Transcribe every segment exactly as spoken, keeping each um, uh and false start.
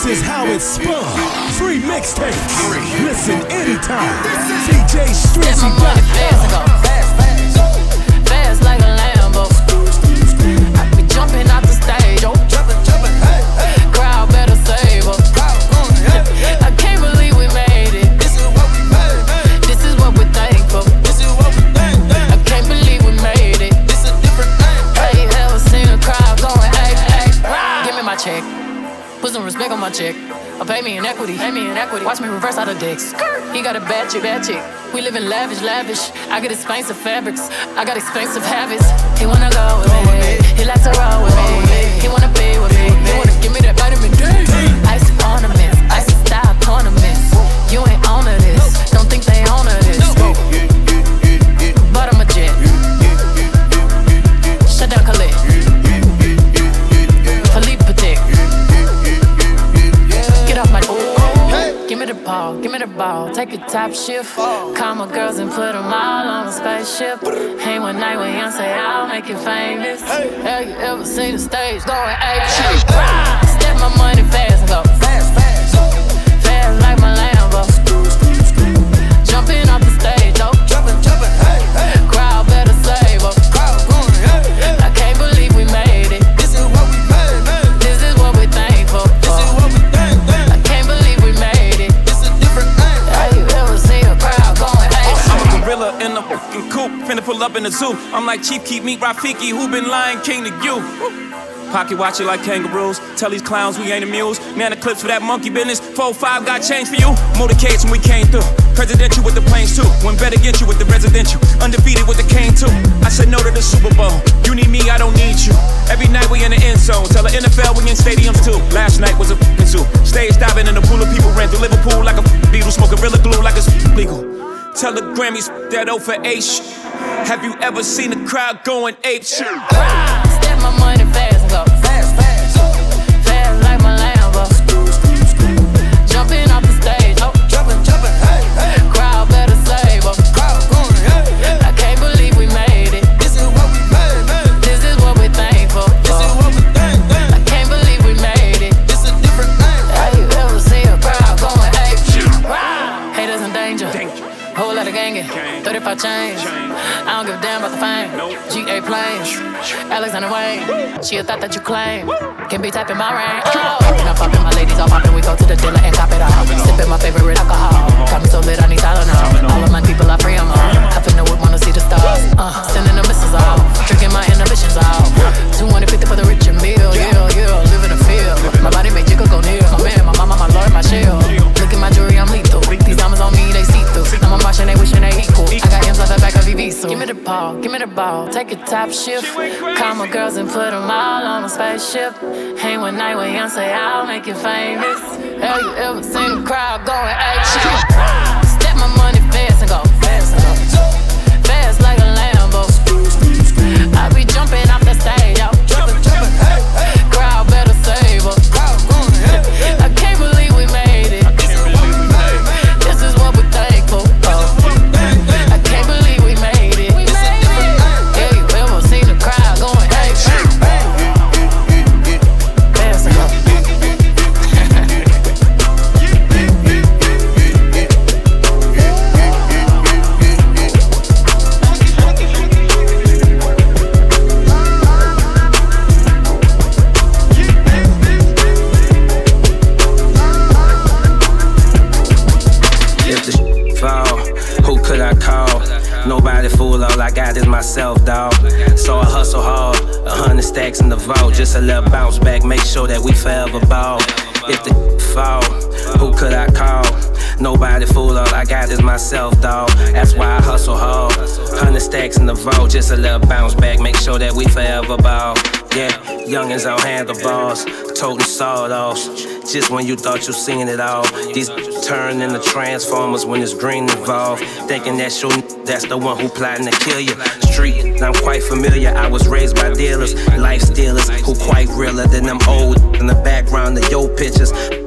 This is how it's spun. Free mixtapes. Listen anytime. D J Strizzy dot com. Fast, fast, fast like a Lambo. I be jumping out the stage, oh, jumping, jumping, hey, hey. Crowd better save us. I can't believe we made it. This is what we made. This is what we're thankful. This is what we think. I can't believe we made it. This is a different thing. I ain't ever seen a crowd going, hey, hey. Give me my check. Put some respect on my check. Or pay me in equity, pay me in equity. Watch me reverse out of dicks. He got a bad chick, bad chick. We live in lavish, lavish. I got expensive fabrics. I got expensive habits. He wanna go with me. He likes to roll with me. He wanna be with me. He wanna give me that vitamin D. Ice ornaments, ice style tournaments. You ain't on to this. Don't think they own to this. But I'm a jet. Shut down, Khalid. Philippe Patek. Get off my ooh. Give me the ball, give me the ball. Take a top shift. Call my girls and put them all on a spaceship. Hang one night with Beyonce, I'll make you famous. Have you ever seen the stage going ape shit? Step my money fast and go fast, fast. Fast like my Lambo. Jumping off the stage, oh, jumping, jumping, hey, hey. Crowd better save us. Crowd going, hey, hey. I can't believe we made it. This is what we made, man. This is what we're thankful. This is what we think, think. I can't believe we made it. This is a different thing. Have you ever seen a crowd going, hey? I'm a gorilla in a fucking coop, finna pull up in the zoo. I'm like Chief Keef, meet Rafiki, who been Lion King to you? Pocket watch it like kangaroos. Tell these clowns we ain't amused. Man, the clips for that monkey business. four five got change for you. Motorcades when we came through. Presidential with the planes too. When better get you with the residential. Undefeated with the cane too. I said no to the Super Bowl. You need me, I don't need you. Every night we in the end zone. Tell the N F L we in stadiums too. Last night was a f***ing zoo. Stage diving in a pool of people. Ran through Liverpool like a f***ing Beetle. Smoke Gorilla Glue like it's legal. Tell the Grammys that O for H. Have you ever seen a crowd going ape shit? Step my money fast and go fast, fast. Fast like my Lambo. Jumping off the stage, oh, jumping, jumping, hey, hey. Crowd better save us. Crowd going, hey, hey. I can't believe we made it. This is what we made, man. This is what we're thankful. This is what we think, think. I can't believe we made it. This is a different thing. Have you ever seen a crowd going, hey, haters in danger. Whole lot of gangin', thirty-five chains. I don't give a damn about the fame. G A planes, Alexander Wayne. She a thought that you claim. Can be typing my rain. Oh. And I'm poppin', my ladies all poppin'. We go to the dealer and cop it all. Sippin' my favorite alcohol. Got me so lit, I need Tylenol. All of my people, I free them all. I finna would wanna see the stars. Uh, sending the missiles off. Drinking my inhibitions off. two hundred fifty for the rich and meal. Yeah, yeah, live in the field. My body make jiggle go near. My man, my mama, my lord, my shield. Look at my jewelry, I'm lethal. These diamonds on me, they see through. I'm a Martian, they wishing they equal. I got M's off the back of V V, so give me the ball, give me the ball. Take a top shift. Call my girls and put them all on a spaceship. Hang one night with Beyonce, I'll make you famous. Have you ever seen a crowd going ape shit? Step my money fast and go fast and go fast like a Lambo. I be jumping off the stage, yo. Jumping, jumping, hey, hey. Crowd better save us. Crowd going, hey, hey. I can't believe we made it. This is what we made, man. This is what we're thankful for. I can't believe we made it. This is different. Yeah, you ever seen the crowd going, hey, hey. Fast and go. Nobody fool, all I got is myself, dawg. So I hustle hard, a hundred stacks in the vault. Just a little bounce back, make sure that we forever ball. If the fall, who could I call? Nobody fool, all I got is myself, dawg. That's why I hustle hard, hundred stacks in the vault. Just a little bounce back, make sure that we forever ball. Yeah, youngins on handlebars, toting sawed-offs. Just when you thought you seen it all, these turn into transformers when it's green involved. Thinking that's your that's the one who plotting to kill you. Street, I'm quite familiar. I was raised by dealers, life stealers who quite realer than them old in the background of your pictures.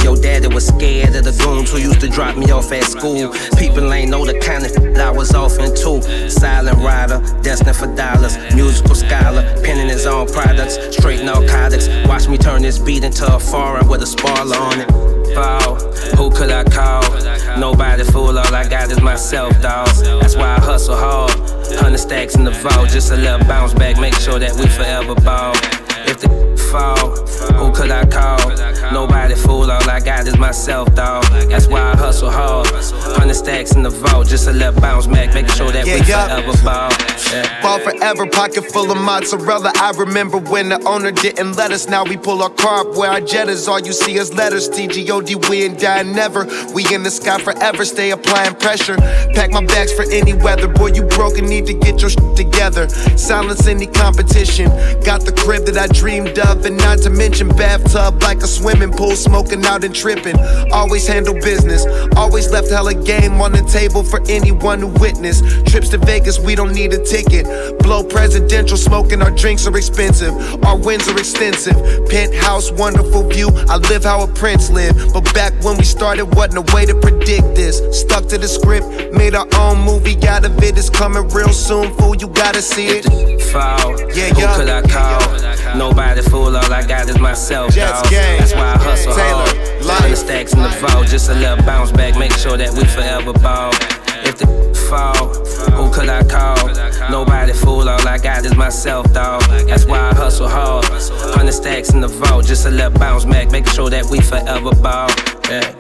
your daddy was scared of the goons who used to drop me off at school. People ain't know the kind of shit I was off into. Silent rider, destined for dollars. Musical scholar, penning his own products. Straight narcotics. Watch me turn this beat into a foreign with a spoiler on it. Fall, who could I call? Nobody fool, all I got is myself, dawg. That's why I hustle hard. Hundred stacks in the vault, just a little bounce back. Make sure that we forever ball. If the fall, who could I call? Nobody fool, all I got is myself, dawg. That's why I hustle hard. Hundred stacks in the vault, just a little bounce back. Make sure that yeah, we yeah. forever ball. Yeah. Ball forever, pocket full of mozzarella. I remember when the owner didn't let us. Now we pull our car up where our Jettas. All you see is letters. T G O D, we ain't dying never. We in the sky forever, stay applying pressure. Pack my bags for any weather. Boy, you broke and need to get your shit together. Silence any competition. Got the crib that I dreamed of, and not to mention bathtub like a swimming pool, smoking out and tripping. Always handle business. Always left hella game on the table for anyone who witnessed. Trips to Vegas, we don't need a ticket. Blow presidential, smoking, our drinks are expensive. Our wins are extensive. Penthouse, wonderful view. I live how a prince lived. But back when we started, wasn't a way to predict this. Stuck to the script, made our own movie out of it. It's coming real soon, fool, you gotta see it. Fall, yeah, who yeah. could I call? Yeah. Nobody fool, all I got is myself, dawg. That's why I hustle hard. Hundred stacks in the vault, just a little bounce back. Make sure that we forever ball. If the fall, who could I call? Nobody fool, all I got is myself, dawg. That's why I hustle hard. Hundred stacks in the vault, just a little bounce back. Make sure that we forever ball. Yeah.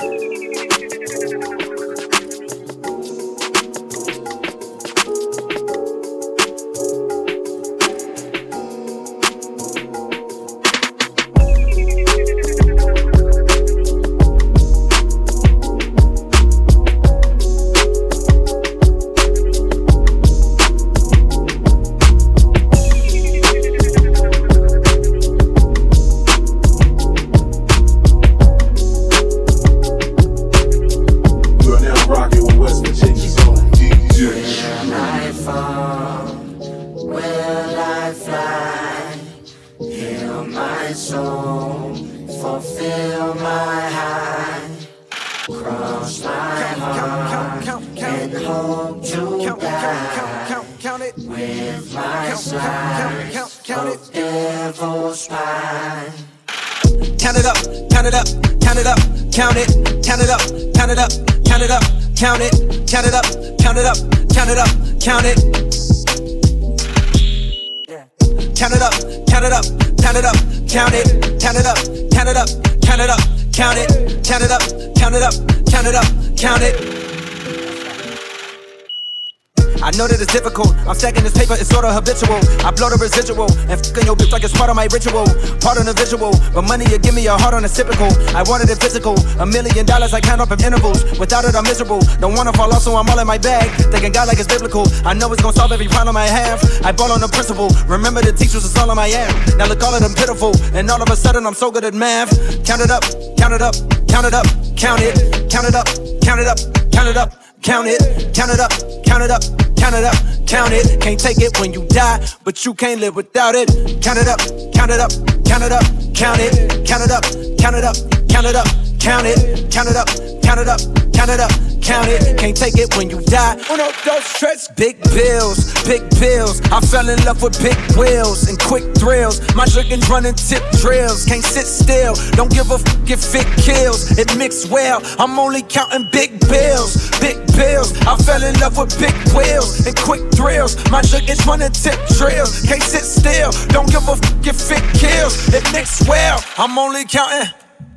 Count it, count it up, count it up, count it up, count it, count it up, count it up, count it up, count it. Count it up, count it up, count it up, count it, count it up, count it up, count it up, count it, count it up, count it up, count it up, count it. I know that it's difficult, I'm stacking this paper, it's sorta habitual. I blow the residual, and fucking your bitch like it's part of my ritual. Part of the visual, but money you give me a heart on a typical. I wanted it physical, a million dollars I count up in intervals. Without it I'm miserable, don't wanna fall off so I'm all in my bag. Thinking God like it's biblical, I know it's gonna solve every problem I have. I ball on the principle, remember the teachers is all on my ass. Now look all of them pitiful, and all of a sudden I'm so good at math. Count it up, count it up, count it up, count it, count it up, count it up, count it up, count it, count it up, count it up. Count it up, count it, can't take it when you die, but you can't live without it. Count it up, count it up, count it up, count it, count it up, count it up, count it up, count it, count it up, count it up, count it up, count it, can't take it when you die. Uno, dos, tres, big bills, big bills. I fell in love with big wheels and quick thrills. My drinking running tip drills, can't sit still. Don't give a fuck if it kills. It mixed well. I'm only counting big bills, big bills. I fell in love with big wheels and quick thrills. My drinking running tip drills, can't sit still. Don't give a fuck if it kills. It mixed well. I'm only counting.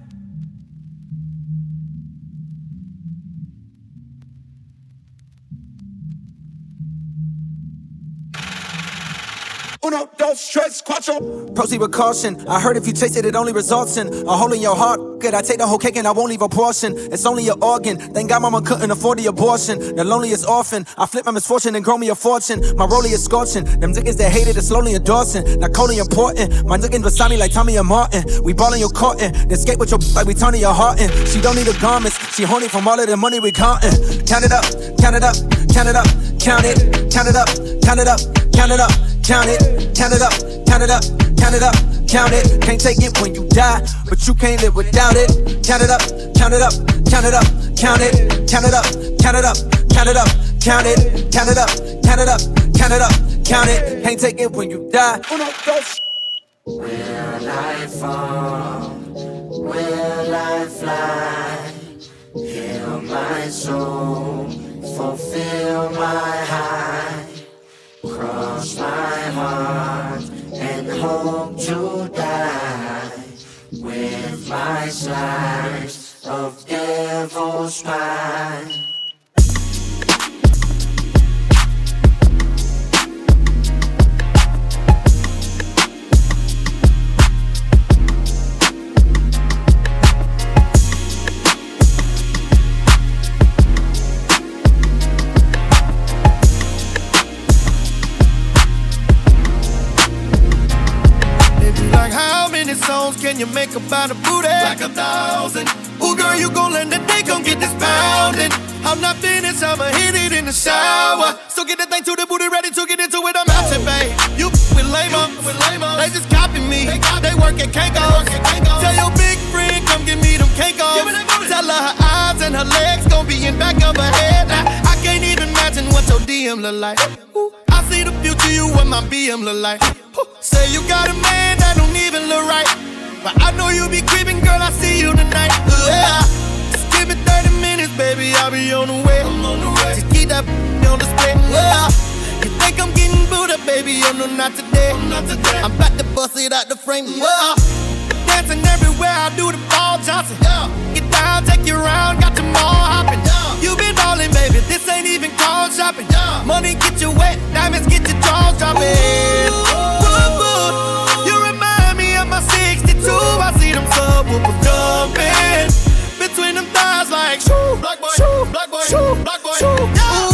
Uno, dos, tres, cuatro. Proceed with caution. I heard if you taste it, it only results in a hole in your heart. Good, I take the whole cake and I won't leave a portion. It's only an organ. Thank God mama couldn't afford the abortion. The loneliest orphan. I flip my misfortune and grow me a fortune. My rollie is scorching. Them niggas that hated it slowly endorsing. Not coldly important. My niggas beside me like Tommy and Martin. We ballin' your carton. Then skate with your like we Tony your heart in. She don't need the garments. She horny from all of the money we countin'. Count it up, count it up, count it up, count it, count it up, count it up, count it up. Count it, count it up, count it up, count it up, count it. Can't take it when you die, but you can't live without it. count it up, count it up, count it up, count it, count it up, count it up, count it up, count it, count it up, count it up, count it up, count it. Can't take it when you die. Will I fall? Will I fly? Heal my soul, fulfill my high. Cross my heart and hope to die with my slice of devil's pie. Songs can you make about a booty? Like a thousand. Ooh, girl, you gon' let the day come get this pounding. I'm not finished, I'ma hit it in the shower. So get the thing to the booty, ready to get into it. I'm out here, babe. You with lame-o, they just copy me. They, they work at Kanko's. Tell your big friend, come give me them Kanko's. Tell her her eyes and her legs gon' be in back of her head. Now, I can't even imagine what your D M look like. Ooh, I see the future, you what my B M look like. Ooh, say you got a man that don't even look right, but I know you be creeping, girl, I see you tonight. Yeah. Just give me thirty minutes, baby, I'll be on the way. I'm on the way. Just keep that on the display. Yeah. You think I'm getting booed up, baby? Oh no, not today. I'm not today. I'm about to bust it out the frame. Yeah. Dancing everywhere, I do the ball Johnson. Yeah. Get down, take you around, got your mall hopping. Yeah. You been ballin', baby, this ain't even called shopping. Yeah. Money get you wet, diamonds get your jaws dropping. Ooh, ooh, ooh. sixty-two, I see them subwoofers jumping between them thighs like shoo, black boy, shoo, black boy, shoo, black boy, shoo. Yeah.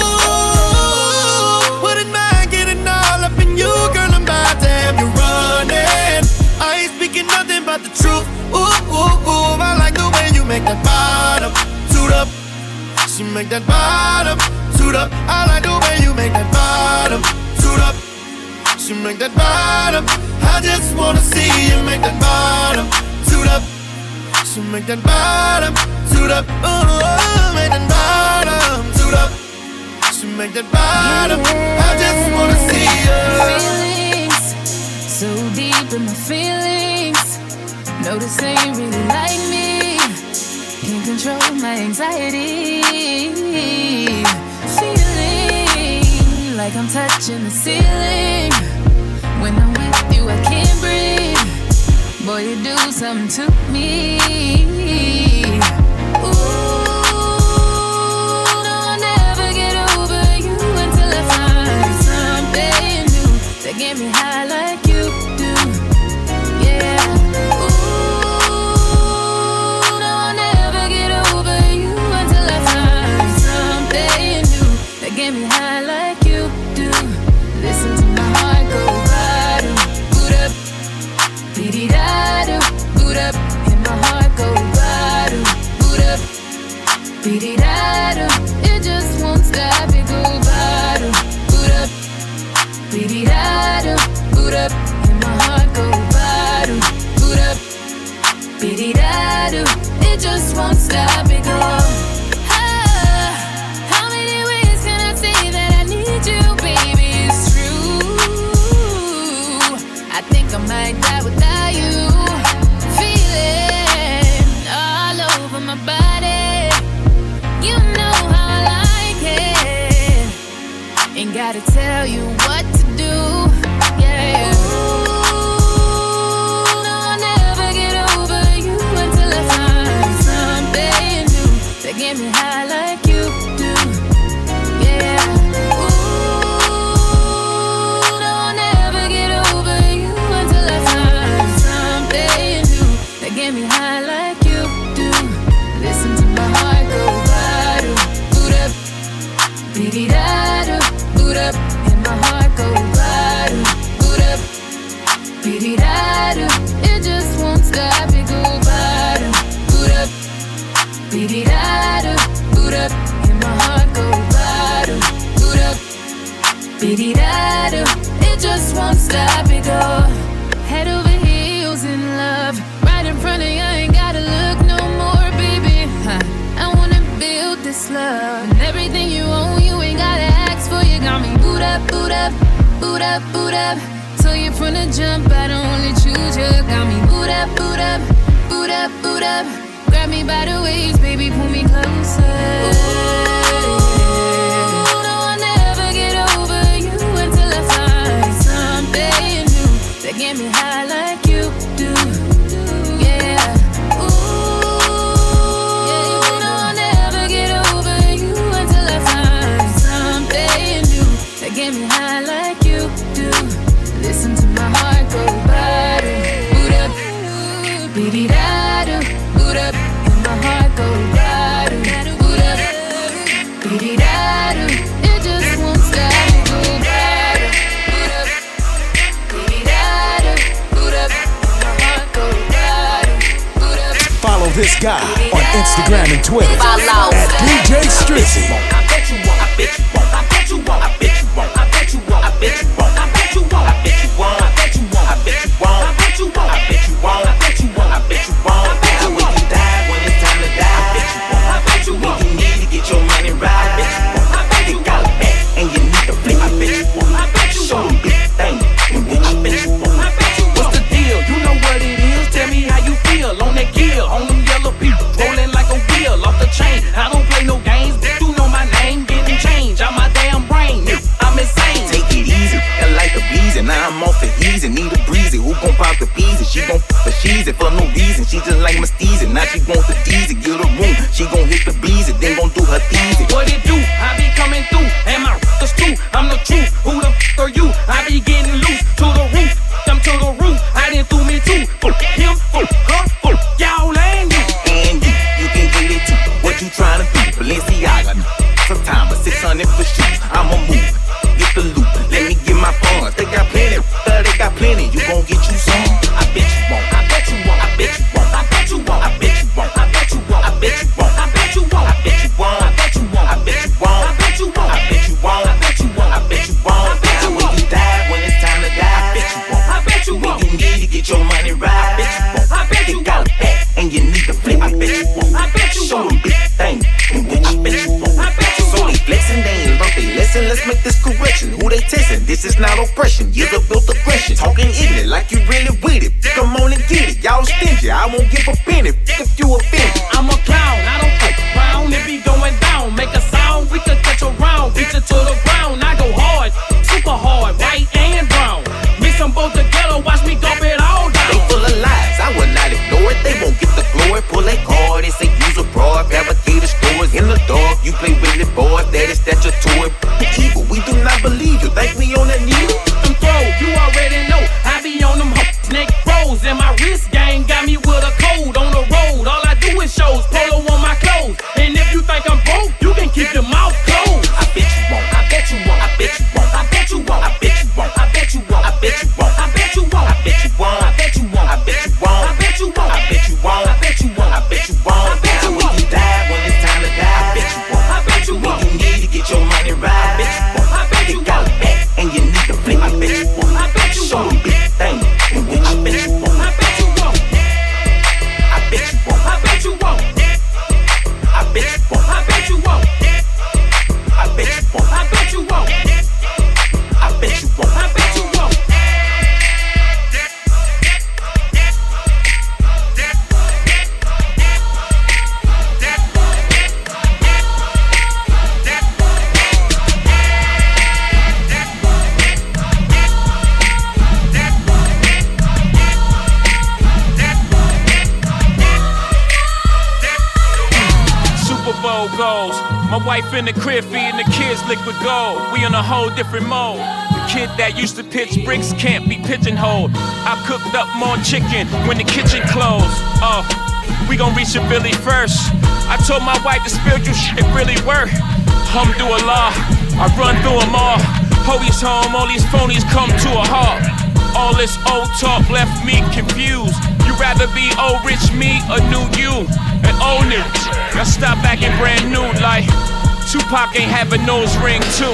Ooh, wouldn't mind getting all up in you, girl. I'm about to have you running. I ain't speaking nothing but the truth. Ooh, ooh, ooh, I like the way you make that bottom toot up. She make that bottom toot up. I like the way you make that bottom toot up. She make that bottom. I just wanna see you make that bottom toot up. She make that bottom toot up. Oh, make that bottom toot up. She make that bottom. I just wanna see you. Feelings so deep in my feelings. No, this ain't really like me. Can't control my anxiety. Feeling like I'm touching the ceiling. When I'm with you, I can't breathe. Boy, you do something to me. Ooh, no, I'll never get over you until I find something new that get me high like you do. Yeah. Ooh, no, I'll never get over you until I find something new that get me high like you do. Listen to my heart go. Beat-it-da-do, boot up, and my heart go ba-do, boot up. Beat-it-da-do, it just won't stop, it go ba-do, boot up. Beat-it-da-do, boot up, and my heart go ba-do, boot up. Beat-it-da-do, it just won't stop, it go. Ah, how many ways can I say that I need you, baby? It's true. I think I might die without you. Feeling all over my body. You know how I like it. Ain't gotta tell you what to do. Yeah. Ooh, no, I'll never get over you until I find something new that get me high like you do. Yeah. Get me high like you do. Listen to my heart go ba-do, boot up. Beat-it-da-do, boot up. And my heart go ba-do, boot up. Beat-it-da-do, it just won't stop, it go ba-do, boot up. Beat-it-da-do, boot up. And my heart go ba-do, boot up. Beat-it-da-do, it just won't stop, it go. Head over heels in love. In front of you, I ain't gotta look no this love. And everything you own, you ain't gotta ask for. You got me boot up, boot up, boot up, boot up. So you from the jump, I don't only choose you. Got me boot up, boot up, boot up, boot up. Grab me by the waist, baby, pull me closer. Ooh, no, I'll never get over you until I find something new that get me high like you do. Yeah. Get me high like you do. Listen to my heart go bada. Boot up, beat da do. Boot up, and my heart go bada. Boot up, beat da do. It just won't stop. Go bada. Boot up, beat da do. Boot up, and my heart go bada. Boot up. Follow this guy on Instagram and Twitter at D J Strizzy. I bet you won't. I bet you won't. I bet you won't. I bet you won't. I bet you won't. I bet you won't. I bet you won't. I bet you won't. I bet you won't. I bet you won't. I bet you won't. I bet you won't. I bet you won't. I bet you won't. I bet you won't. We can die when it's time to die. I bet you won't. I bet you won't. When you need to get your money right. I bet you won't. I bet you got it back and you need to flip. I bet you won't. I bet you won't. Show them big thing and then I bet you won't. I bet you won't. What's the deal? You know what it is. Tell me how you feel on that gear, on them yellow people rolling like a wheel off the chain. I don't play no games, but you know my name getting changed out my damn brain. I'm insane. Take it easy, and like a breeze, and now I'm off the easy. Need a breezy, who gon' pop the peas? She gon' f but she's it for no reason. She just like my steezy, now she want the D's. Get a room, she gon' hit the breezy, then gon' do her teasy. What it do? I be coming through, and my r***ers too. I'm the truth. Who the f are you? I be getting loose to the roof. I'm to the roof. I didn't do me too. For him, for her, for y'all and you. And you, you can get it too. What you tryna do? Balenciaga, some time, but six hundred for shoes. I'ma move, get the loop. Let me get my funds. They got plenty, uh, they got plenty. You gon' get you some. I bet you won't. I bet you won't. I bet you won't. I bet you won't. I bet you won't. I bet you won't. I bet you won't. I bet you won't. I bet you won't. I bet you won't. I bet you won't. I bet you won't. I bet you won't. I bet you won't. I bet you won't. I bet you won't. When you die, when it's time to die, I bet you won't. I bet you won't. When you need to get your money right, I bet you won't. I bet you got it back and you need to flip. I bet you won't. I bet you won't. Show them big thing and then I bet you won't. I bet you won't. So they flexing, they ain't learned they lesson. Let's make this correction. Who they testing? This is not oppression. Years of built aggression. Talking ignorant like you really with it. Come on and get it. Y'all stingy. I won't give a penny if you offended. I'm a clown. I don't fuck around. It be going down. Make a sound. We could catch a round. Reach it to the ground. I go hard. Super hard. White and brown. Mix them both together. Watch me dump it all down. They full of lies. I will not ignore it. They won't get the glory. Pull a card. They say use a broad. Fabricated stores in the dark. You play with it, boy. That is statutory. Evil. We do not believe you. Think we on that needle? Them throws. You already know. I be on them hoes. Snake froze. And my wrist game got me with a code on the road. All I do is shows. Polo on my clothes. And if you think I'm broke, you can keep your mouth closed. I bet you won't. I bet you won't. I bet you won't. I bet you won't. I bet you won't. I bet you won't. I bet you won't. I bet you won't. I bet you won't. I bet you won't. I bet you won't. I bet you won't. I bet you won't. I bet you won't. I bet you won't. I bet you won't. When you die, when it's time to die, I bet you won't. I bet you won't. When you need to get your money right, I bet you won't. I bet you got it back and you need to flip. I bet you won't. I bet you won't. Show them big thing and then I bet you won't. I bet you won't. I bet you won't. I bet you won't. I bet you won't. I bet you won't. I bet you won't. I bet you won't. I bet you won't. I bet you won't. Super Bowl goals. My wife in the crib feeding the kids liquid gold. We in a whole different mode. The kid that used to pitch bricks can't be pigeonholed. I cooked up more chicken when the kitchen closed. Oh, we gon' reach a Billy first. I told my wife the spiritual shit really work. Alhamdulillah, I run through them all. Hoey's home, all these phonies come to a halt. All this old talk left me confused. You rather be old rich me or new you? And old niggas, y'all stop acting brand new like Tupac ain't have a nose ring too.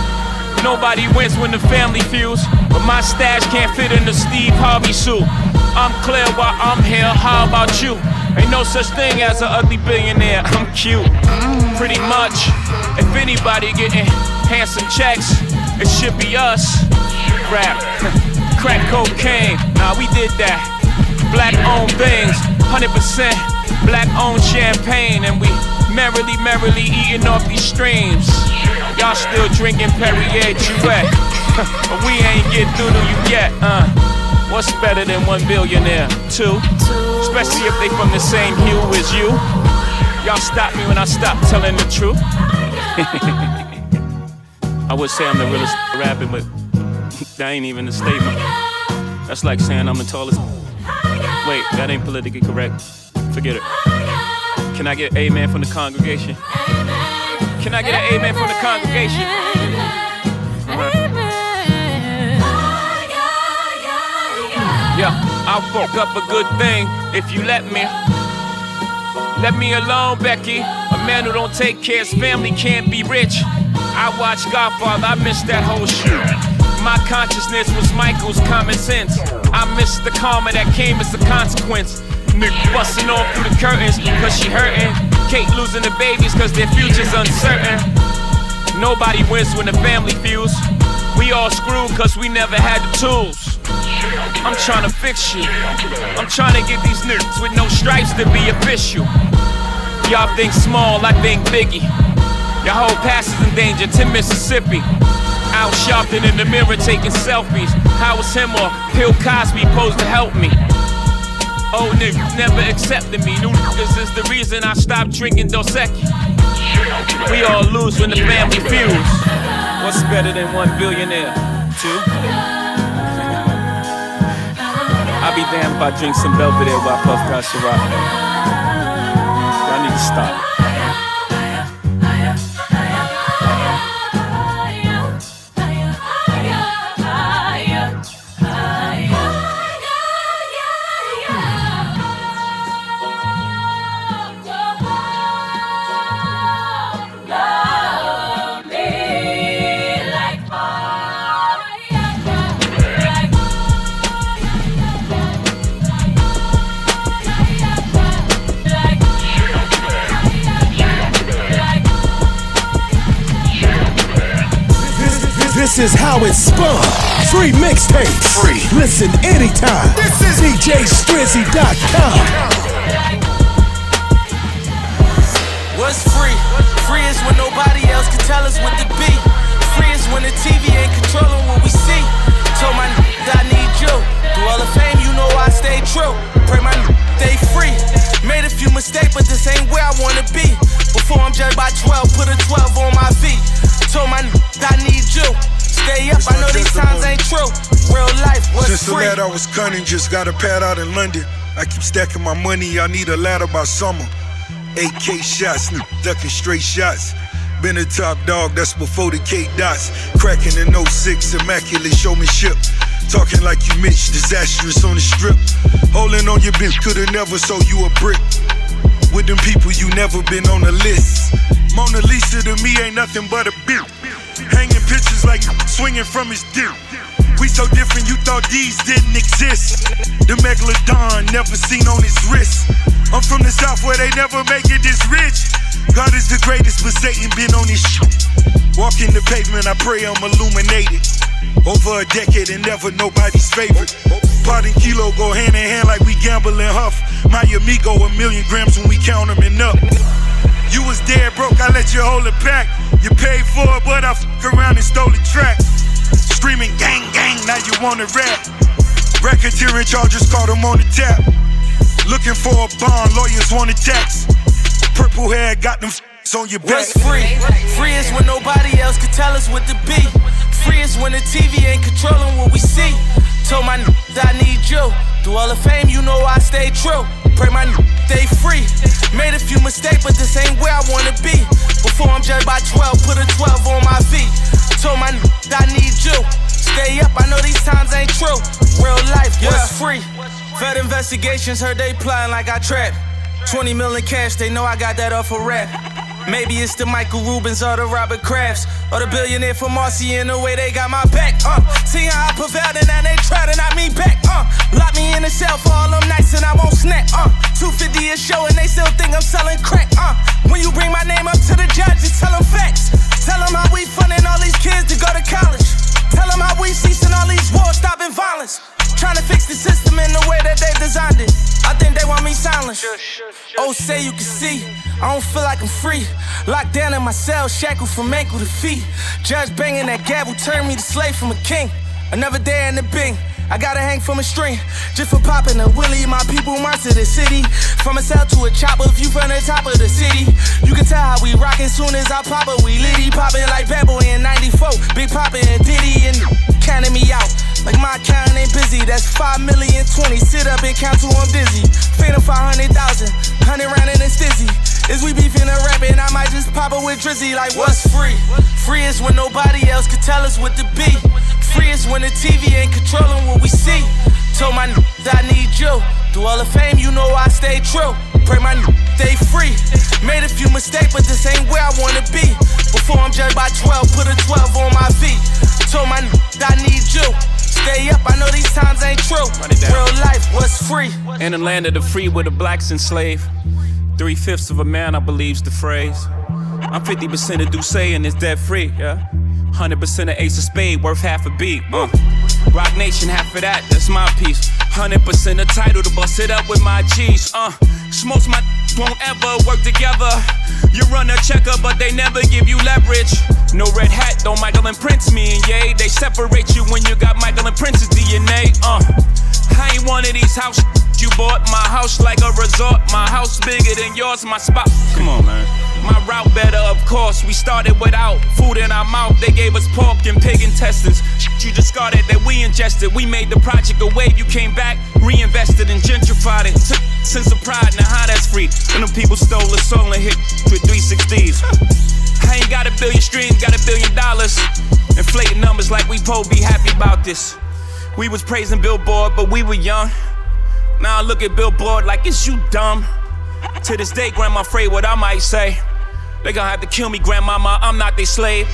Nobody wins when the family feuds, but my stash can't fit in the Steve Harvey suit. I'm clear while I'm here, how about you? Ain't no such thing as an ugly billionaire, I'm cute. Pretty much, if anybody getting handsome checks, it should be us. Rap, crack cocaine, nah we did that. Black owned things, one hundred percent black owned champagne. And we merrily, merrily eating off these streams. Y'all still drinking Perrier Jouet, but we ain't get through to you yet, uh. What's better than one billionaire? Two. Especially if they from the same hue as you. Y'all stop me when I stop telling the truth. I would say I'm the realest rapping, but that ain't even a statement. That's like saying I'm the tallest. Wait, that ain't politically correct. Forget it. Can I get amen from the congregation? Can I get an amen from the congregation? Uh-huh. Yeah, I'll fuck up a good thing if you let me. Let me alone, Becky. A man who don't take care of his family can't be rich. I watched Godfather, I missed that whole shit. My consciousness was Michael's common sense. I missed the karma that came as a consequence. Nick busting off through the curtains cause she hurting. Kate losing the babies cause their future's uncertain. Nobody wins when the family feuds. We all screwed cause we never had the tools. I'm trying to fix you. I'm trying to get these niggas with no stripes to be official. Y'all think small, I think biggie. Your whole past is in danger, to Mississippi. Out shopping in the mirror taking selfies. How was him or Bill Cosby supposed to help me? Old niggas never accepted me. New niggas is the reason I stopped drinking Dos Equis. We all lose when the family feuds. What's better than one billionaire? Two? I'll be damned if I drink some Belvedere while I puff got Ciroc. Y'all need to stop. This is how it's spun. Free mixtapes. Free. Listen anytime. This is D J Strizzy dot com. What's free? Free is when nobody else can tell us what to be. Free is when the T V ain't controlling what we see. Told my n**** I need you. Through all the fame, you know I stay true. Pray my n**** stay free. Made a few mistakes, but this ain't where I wanna be. Before I'm judged by twelve, put a twelve on my feet. Told my n**** I need you. Stay up, I know these times ain't true. Real life was Since free. the lad I was cunning, just got a pad out in London. I keep stacking my money, I need a ladder by summer. eight K shots, ducking straight shots. Been a top dog, that's before the K dots. Cracking in oh six, immaculate showmanship. Talking like you Mitch, disastrous on the strip. Holding on your bitch, coulda never sold you a brick. With them people, you never been on the list. Mona Lisa to me ain't nothing but a bitch. Hanging pictures like swinging from his dick. We so different, you thought these didn't exist. The megalodon never seen on his wrist. I'm from the south where they never make it this rich. God is the greatest, but Satan been on his shit. Walking the pavement, I pray I'm illuminated. Over a decade and never nobody's favorite. Pot and kilo go hand in hand like we gamble and huff. My amigo a million grams when we count them and up. You was dead broke, I let you hold it back. You paid for it, but I f***ed around and stole the track. Screaming gang gang, now you wanna rap. Racketeering charges, caught them on the tap. Looking for a bond, lawyers want a tax. Purple hair, got them f***s on your back. What's free? Free is when nobody else can tell us what to be. Free is when the T V ain't controlling what we see. Told my n**** I need you. Through all the fame, you know I stay true. Pray my n**** stay free. Made a few mistakes, but this ain't where I wanna be. Before I'm judged by twelve, put a twelve on my feet. Told my n**** I need you. Stay up, I know these times ain't true. Real life was yeah. free. Fed investigations, heard they plotting like I trapped. twenty million cash, they know I got that off a rap. Maybe it's the Michael Rubens or the Robert Krafts, or the billionaire from Marcy in the way they got my back. Uh, see how I prevailed and now they try to knock me back. Uh, lock me in the cell for show and they still think I'm selling crack. Uh, when you bring my name up to the judge, just tell them facts. Tell them how we funding all these kids to go to college. Tell them how we ceasing all these wars, stopping violence. Trying to fix the system in the way that they designed it. I think they want me silenced. Oh, say you can see, I don't feel like I'm free. Locked down in my cell, shackled from ankle to feet. Judge banging that gavel turned me to slave from a king. Another day in the Bing, I gotta hang from a string. Just for popping a willy, my people march to the city. From a cell to a chopper, view from the top of the city. You can tell how we rockin' soon as I pop it. We litty poppin' like Bad Boy in ninety-four. Big Poppin' and Diddy and counting me out. Like my account ain't busy, that's five million twenty. Sit up and count till I'm dizzy. Phantom five hundred thousand, hundred round in a stizzy. Is we beefing or rapping? I might just pop it with Drizzy. Like what's free? Free is when nobody else can tell us what to be. Free is when the T V ain't controlling what we see. Told my n****s I need you. Through all the fame, you know I stay true. Pray my n****, stay free. Made a few mistakes, but this ain't where I wanna be. Before I'm judged by twelve, put a twelve on my feet. Told my n****s I need you. Stay up, I know these times ain't true. Real life was free. In the land of the free where the blacks enslaved. Three-fifths of a man, I believe's the phrase. I'm fifty percent of Duce and it's debt free, yeah. one hundred percent of Ace of Spade, worth half a beat, uh. Rock Nation, half of that, that's my piece. one hundred percent of title to bust it up with my G's, uh. Smokes my won't ever work together. You run a checker, but they never give you leverage. No red hat, don't Michael and Prince me and yay. They separate you when you got Michael and Prince's D N A, uh. I ain't one of these house you bought. My house like a resort. My house bigger than yours, my spot. Come on, man. My route better, of course. We started without food in our mouth. They gave us pork and pig intestines. You discarded that we ingested. We made the project a wave. You came back, reinvested and gentrified it. Took sense of pride, now how that's free. When them people stole a soul and hit with three sixties. I ain't got a billion streams, got a billion dollars. Inflating numbers like we po be happy about this. We was praising Billboard, but we were young. Now I look at Billboard like it's you dumb. To this day, grandma afraid what I might say. They gon' have to kill me, grandmama, I'm not their slave.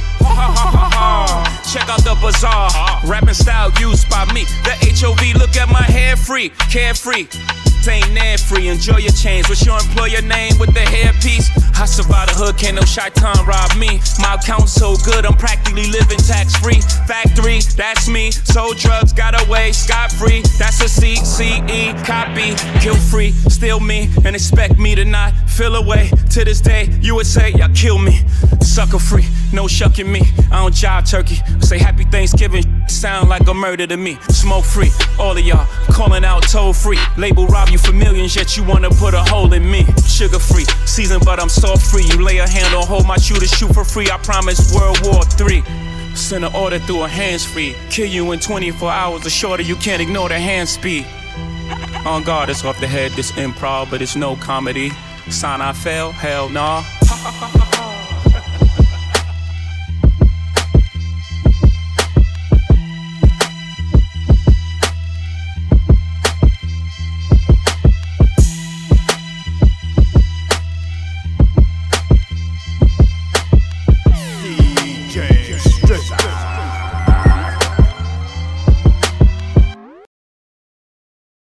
Check out the bazaar, rapping style used by me. The H O V, look at my hair free, carefree. Ain't near free, enjoy your change. What's your employer name with the hairpiece? I survived the hood, can't no Chi-Town rob me. My account's so good, I'm practically living tax-free. Factory, that's me. Sold drugs, got away, scot-free. That's a C C E copy. Guilt-free, still me, and expect me to not feel away. To this day, you would say, y'all kill me. Sucker-free, no shucking me. I don't jive turkey. Say happy Thanksgiving, sound like a murder to me. Smoke-free, all of y'all calling out toll-free. Label rob you for millions, yet you wanna put a hole in me. Sugar free, seasoned but I'm salt free. You lay a hand on hold my shooter, shoot for free. I promise World War Three. Send an order through a hands free. Kill you in twenty-four hours or shorter, you can't ignore the hand speed. On guard, it's off the head, this improv, but it's no comedy. Sign I fail, hell nah.